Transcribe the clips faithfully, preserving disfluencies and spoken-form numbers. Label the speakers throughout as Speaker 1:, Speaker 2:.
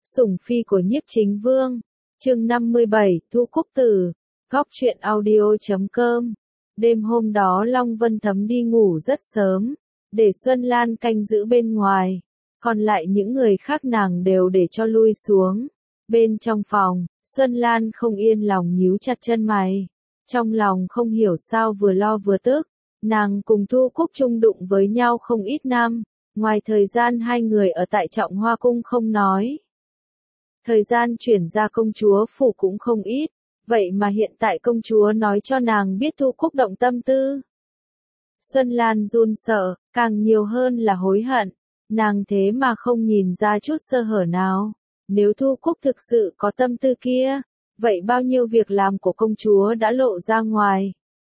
Speaker 1: Sủng phi của Nhiếp Chính Vương, chương năm mươi bảy, Thu Cúc Tử, góc truyện audio chấm com. Đêm hôm đó Long Vân Thấm đi ngủ rất sớm, để Xuân Lan canh giữ bên ngoài, còn lại những người khác nàng đều để cho lui xuống. Bên trong phòng, Xuân Lan không yên lòng nhíu chặt chân mày, trong lòng không hiểu sao vừa lo vừa tức. Nàng cùng Thu Cúc chung đụng với nhau không ít năm, ngoài thời gian hai người ở tại Trọng Hoa Cung không nói, thời gian chuyển ra công chúa phủ cũng không ít, vậy mà hiện tại công chúa nói cho nàng biết Thu Cúc động tâm tư. Xuân Lan run sợ, càng nhiều hơn là hối hận, nàng thế mà không nhìn ra chút sơ hở nào. Nếu Thu Cúc thực sự có tâm tư kia, vậy bao nhiêu việc làm của công chúa đã lộ ra ngoài.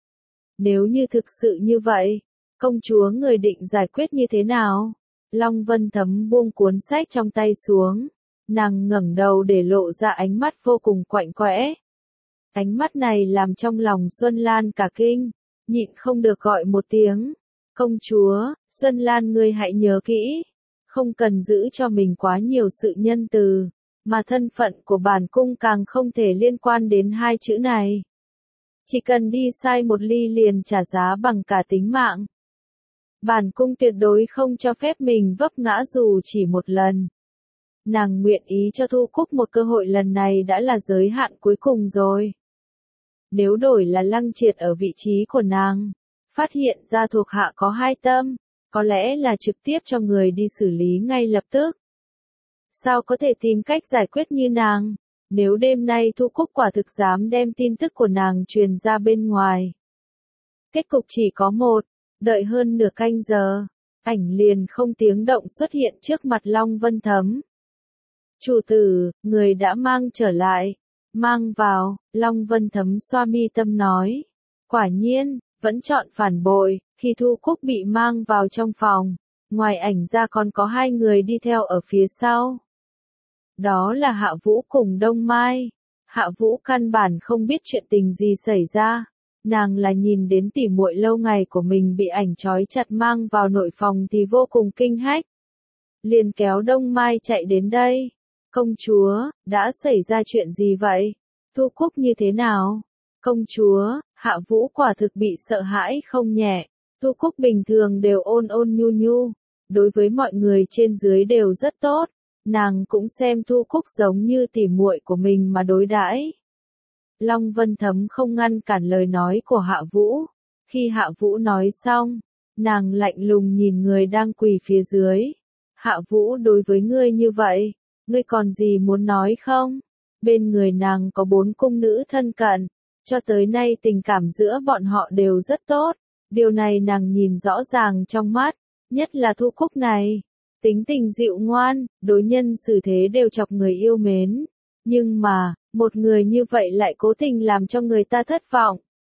Speaker 1: Nếu như thực sự như vậy, công chúa người định giải quyết như thế nào? Long Vân Thấm buông cuốn sách trong tay xuống, nàng ngẩng đầu để lộ ra ánh mắt vô cùng quạnh quẽ. Ánh mắt này làm trong lòng Xuân Lan cả kinh, nhịn không được gọi một tiếng. Công chúa, Xuân Lan ngươi hãy nhớ kỹ, không cần giữ cho mình quá nhiều sự nhân từ, mà thân phận của bản cung càng không thể liên quan đến hai chữ này. Chỉ cần đi sai một ly liền trả giá bằng cả tính mạng. Bản cung tuyệt đối không cho phép mình vấp ngã dù chỉ một lần. Nàng nguyện ý cho Thu Cúc một cơ hội lần này đã là giới hạn cuối cùng rồi. Nếu đổi là Lăng Triệt ở vị trí của nàng, phát hiện ra thuộc hạ có hai tâm, có lẽ là trực tiếp cho người đi xử lý ngay lập tức. Sao có thể tìm cách giải quyết như nàng? Nếu đêm nay Thu Cúc quả thực dám đem tin tức của nàng truyền ra bên ngoài, kết cục chỉ có một, đợi hơn nửa canh giờ, ảnh liền không tiếng động xuất hiện trước mặt Long Vân Thấm. Chủ tử, người đã mang trở lại, mang vào, Long Vân Thấm xoa mi tâm nói. Quả nhiên, vẫn chọn phản bội, khi Thu Cúc bị mang vào trong phòng, ngoài ảnh ra còn có hai người đi theo ở phía sau. Đó là Hạ Vũ cùng Đông Mai. Hạ Vũ căn bản không biết chuyện tình gì xảy ra, nàng là nhìn đến tỉ muội lâu ngày của mình bị ảnh trói chặt mang vào nội phòng thì vô cùng kinh hách. Liền kéo Đông Mai chạy đến đây. Công chúa, đã xảy ra chuyện gì vậy? Thu Cúc như thế nào? Công chúa, Hạ Vũ quả thực bị sợ hãi không nhẹ. Thu Cúc bình thường đều ôn ôn nhu nhu, đối với mọi người trên dưới đều rất tốt. Nàng cũng xem Thu Cúc giống như tỉ muội của mình mà đối đãi. Long Vân Thấm không ngăn cản lời nói của Hạ Vũ. Khi Hạ Vũ nói xong, nàng lạnh lùng nhìn người đang quỳ phía dưới. Hạ Vũ, đối với ngươi như vậy, ngươi còn gì muốn nói không? Bên người nàng có bốn cung nữ thân cận, cho tới nay tình cảm giữa bọn họ đều rất tốt. Điều này nàng nhìn rõ ràng trong mắt, nhất là Thu Cúc này. Tính tình dịu ngoan, đối nhân xử thế đều chọc người yêu mến. Nhưng mà, một người như vậy lại cố tình làm cho người ta thất vọng.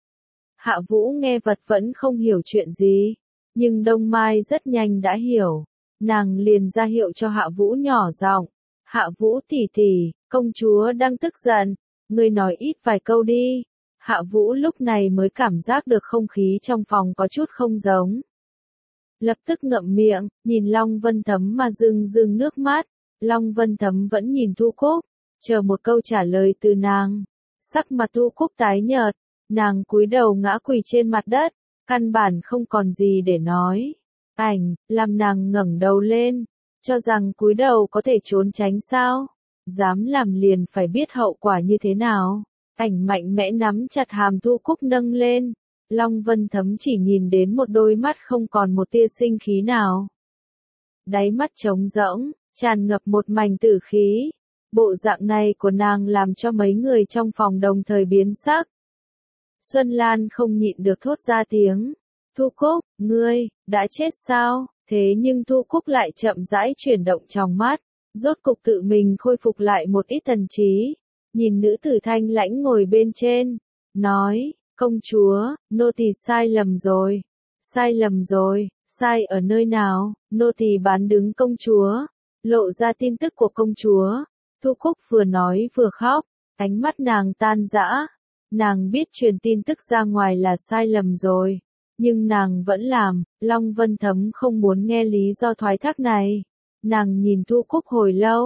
Speaker 1: Hạ Vũ nghe vật vẫn không hiểu chuyện gì, nhưng Đông Mai rất nhanh đã hiểu. Nàng liền ra hiệu cho Hạ Vũ nhỏ giọng. Hạ Vũ tỷ tỷ, công chúa đang tức giận, ngươi nói ít vài câu đi. Hạ Vũ lúc này mới cảm giác được không khí trong phòng có chút không giống. Lập tức ngậm miệng, nhìn Long Vân Thấm mà rưng rưng nước mắt. Long Vân Thấm vẫn nhìn Thu Cúc, chờ một câu trả lời từ nàng. Sắc mặt Thu Cúc tái nhợt, nàng cúi đầu ngã quỳ trên mặt đất, căn bản không còn gì để nói. Ảnh, làm nàng ngẩng đầu lên, cho rằng cúi đầu có thể trốn tránh sao? Dám làm liền phải biết hậu quả như thế nào. Ảnh mạnh mẽ nắm chặt hàm Thu Cúc nâng lên. Long Vân Thấm chỉ nhìn đến một đôi mắt không còn một tia sinh khí nào. Đáy mắt trống rỗng, tràn ngập một mảnh tử khí. Bộ dạng này của nàng làm cho mấy người trong phòng đồng thời biến sắc. Xuân Lan không nhịn được thốt ra tiếng. Thu Cúc, ngươi, đã chết sao? Thế nhưng Thu Cúc lại chậm rãi chuyển động trong mắt, rốt cục tự mình khôi phục lại một ít thần trí. Nhìn nữ tử thanh lãnh ngồi bên trên, nói. Công chúa, nô tỳ sai lầm rồi. Sai lầm rồi, sai ở nơi nào? Nô tỳ bán đứng công chúa, lộ ra tin tức của công chúa. Thu Cúc vừa nói vừa khóc, ánh mắt nàng tan rã. Nàng biết truyền tin tức ra ngoài là sai lầm rồi, nhưng nàng vẫn làm. Long Vân Thấm không muốn nghe lý do thoái thác này. Nàng nhìn Thu Cúc hồi lâu,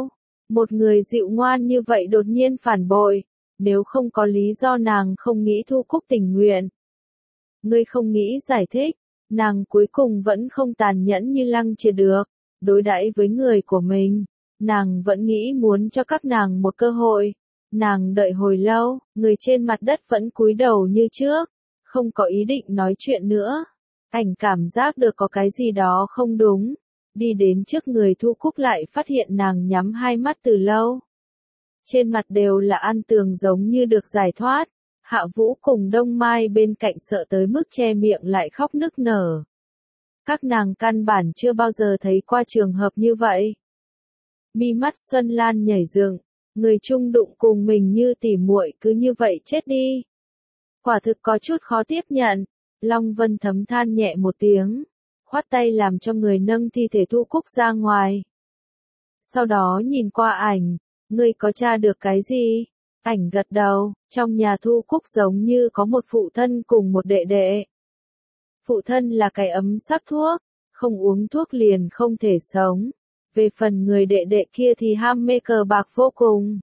Speaker 1: Một người dịu ngoan như vậy đột nhiên phản bội, nếu không có lý do nàng không nghĩ Thu Cúc tình nguyện. Ngươi không nghĩ giải thích, nàng cuối cùng vẫn không tàn nhẫn như Lăng Triệt được, đối đãi với người của mình, nàng vẫn nghĩ muốn cho các nàng một cơ hội. Nàng đợi hồi lâu, người trên mặt đất vẫn cúi đầu như trước, không có ý định nói chuyện nữa. Ảnh cảm giác được có cái gì đó không đúng, đi đến trước người Thu Cúc lại phát hiện nàng nhắm hai mắt từ lâu. Trên mặt đều là an tường giống như được giải thoát. Hạ Vũ cùng Đông Mai bên cạnh sợ tới mức che miệng lại khóc nức nở. Các nàng căn bản chưa bao giờ thấy qua trường hợp như vậy. Mi mắt Xuân Lan nhảy dựng, người chung đụng cùng mình như tỉ muội cứ như vậy chết đi. Quả thực có chút khó tiếp nhận. Long Vân Thấm than nhẹ một tiếng, khoát tay làm cho người nâng thi thể Thu Cúc ra ngoài. Sau đó nhìn qua ảnh, ngươi có tra được cái gì? Ảnh gật đầu, trong nhà Thu Cúc giống như có một phụ thân cùng một đệ đệ. Phụ thân là cái ấm sắc thuốc, không uống thuốc liền không thể sống. Về phần người đệ đệ kia thì ham mê cờ bạc vô cùng.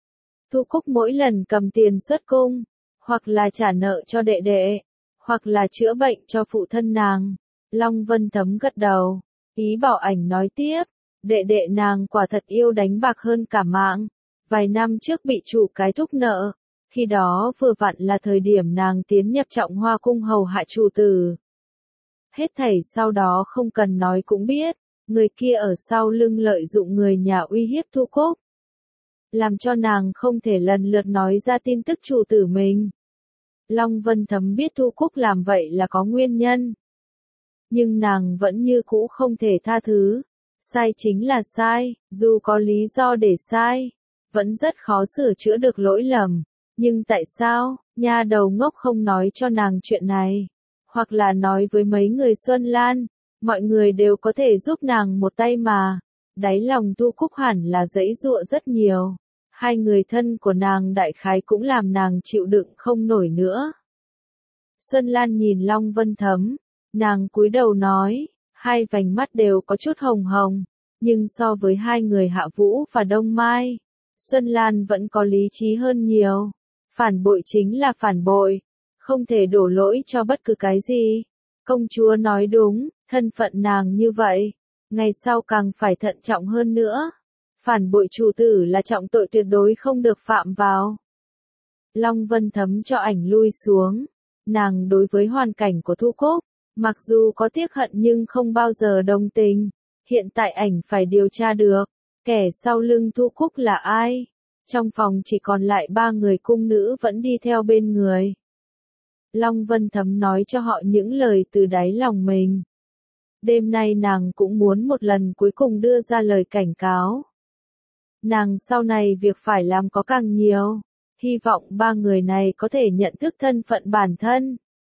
Speaker 1: Thu Cúc mỗi lần cầm tiền xuất cung, hoặc là trả nợ cho đệ đệ, hoặc là chữa bệnh cho phụ thân nàng. Long Vân Thấm gật đầu, ý bảo ảnh nói tiếp, đệ đệ nàng quả thật yêu đánh bạc hơn cả mạng. Vài năm trước bị chủ cái thúc nợ, khi đó vừa vặn là thời điểm nàng tiến nhập Trọng Hoa cung hầu hạ chủ tử. Hết thảy sau đó không cần nói cũng biết, người kia ở sau lưng lợi dụng người nhà uy hiếp Thu Cúc, làm cho nàng không thể lần lượt nói ra tin tức chủ tử mình. Long Vân Thấm biết Thu Cúc làm vậy là có nguyên nhân, nhưng nàng vẫn như cũ không thể tha thứ. Sai chính là sai, dù có lý do để sai, vẫn rất khó sửa chữa được lỗi lầm. Nhưng tại sao, nha đầu ngốc không nói cho nàng chuyện này? Hoặc là nói với mấy người Xuân Lan, mọi người đều có thể giúp nàng một tay mà. Đáy lòng Thu Cúc hẳn là giãy giụa rất nhiều. Hai người thân của nàng đại khái cũng làm nàng chịu đựng không nổi nữa. Xuân Lan nhìn Long Vân Thấm, nàng cúi đầu nói, hai vành mắt đều có chút hồng hồng, nhưng so với hai người Hạ Vũ và Đông Mai, Xuân Lan vẫn có lý trí hơn nhiều. Phản bội chính là phản bội, không thể đổ lỗi cho bất cứ cái gì. Công chúa nói đúng, thân phận nàng như vậy, ngày sau càng phải thận trọng hơn nữa. Phản bội chủ tử là trọng tội tuyệt đối không được phạm vào. Long Vân Thấm cho ảnh lui xuống, nàng đối với hoàn cảnh của Thu Cúc, mặc dù có tiếc hận nhưng không bao giờ đồng tình. Hiện tại ảnh phải điều tra được, kẻ sau lưng Thu Cúc là ai. Trong phòng chỉ còn lại ba người cung nữ vẫn đi theo bên người. Long Vân Thấm nói cho họ những lời từ đáy lòng mình. Đêm nay nàng cũng muốn một lần cuối cùng đưa ra lời cảnh cáo. Nàng sau này việc phải làm có càng nhiều. Hy vọng ba người này có thể nhận thức thân phận bản thân.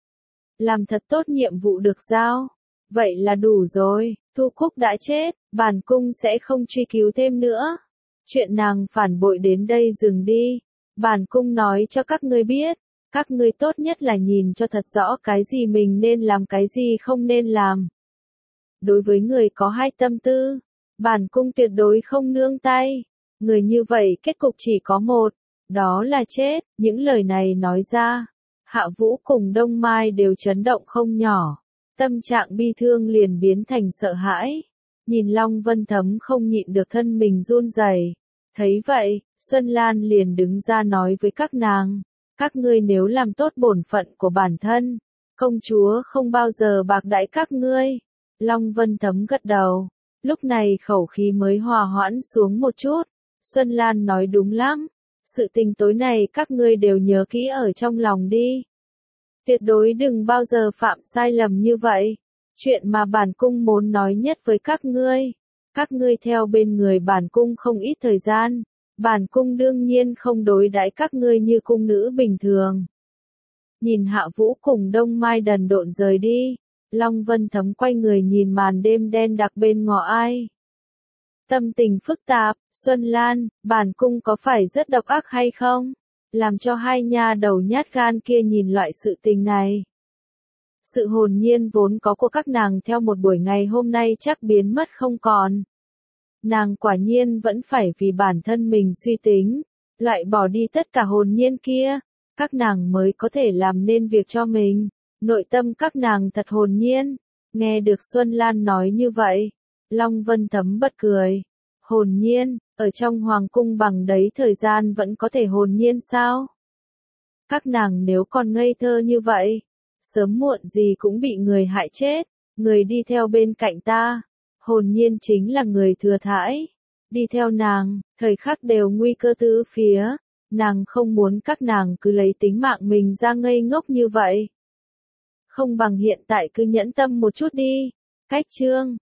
Speaker 1: Làm thật tốt nhiệm vụ được giao. Vậy là đủ rồi, Thu Cúc đã chết, bản cung sẽ không truy cứu thêm nữa. Chuyện nàng phản bội đến đây dừng đi. Bản cung nói cho các ngươi biết, các ngươi tốt nhất là nhìn cho thật rõ cái gì mình nên làm cái gì không nên làm. Đối với người có hai tâm tư, bản cung tuyệt đối không nương tay. Người như vậy kết cục chỉ có một, đó là chết. Những lời này nói ra, Hạ Vũ cùng Đông Mai đều chấn động không nhỏ. Tâm trạng bi thương liền biến thành sợ hãi. Nhìn Long Vân Thấm không nhịn được thân mình run rẩy. Thấy vậy, Xuân Lan liền đứng ra nói với các nàng, các ngươi nếu làm tốt bổn phận của bản thân, công chúa không bao giờ bạc đãi các ngươi. Long Vân Thấm gật đầu, lúc này khẩu khí mới hòa hoãn xuống một chút. Xuân Lan nói đúng lắm, sự tình tối này các ngươi đều nhớ kỹ ở trong lòng đi. Tuyệt đối đừng bao giờ phạm sai lầm như vậy. Chuyện mà bản cung muốn nói nhất với các ngươi. Các ngươi theo bên người bản cung không ít thời gian. Bản cung đương nhiên không đối đãi các ngươi như cung nữ bình thường. Nhìn Hạ Vũ cùng Đông Mai đần độn rời đi. Long Vân Thấm quay người nhìn màn đêm đen đặc bên ngõ ai. Tâm tình phức tạp, Xuân Lan, bản cung có phải rất độc ác hay không? Làm cho hai nha đầu nhát gan kia nhìn loại sự tình này. Sự hồn nhiên vốn có của các nàng theo một buổi ngày hôm nay chắc biến mất không còn. nàng quả nhiên vẫn phải vì bản thân mình suy tính, loại bỏ đi tất cả hồn nhiên kia, các nàng mới có thể làm nên việc cho mình. Nội tâm các nàng thật hồn nhiên. Nghe được Xuân Lan nói như vậy, Long Vân Thấm bật cười. Hồn nhiên, ở trong hoàng cung bằng đấy thời gian vẫn có thể hồn nhiên sao? Các nàng nếu còn ngây thơ như vậy, sớm muộn gì cũng bị người hại chết. Người đi theo bên cạnh ta, hồn nhiên chính là người thừa thãi. Đi theo nàng, thời khắc đều nguy cơ tứ phía. Nàng không muốn các nàng cứ lấy tính mạng mình ra ngây ngốc như vậy. Không bằng hiện tại cứ nhẫn tâm một chút đi. Cách chương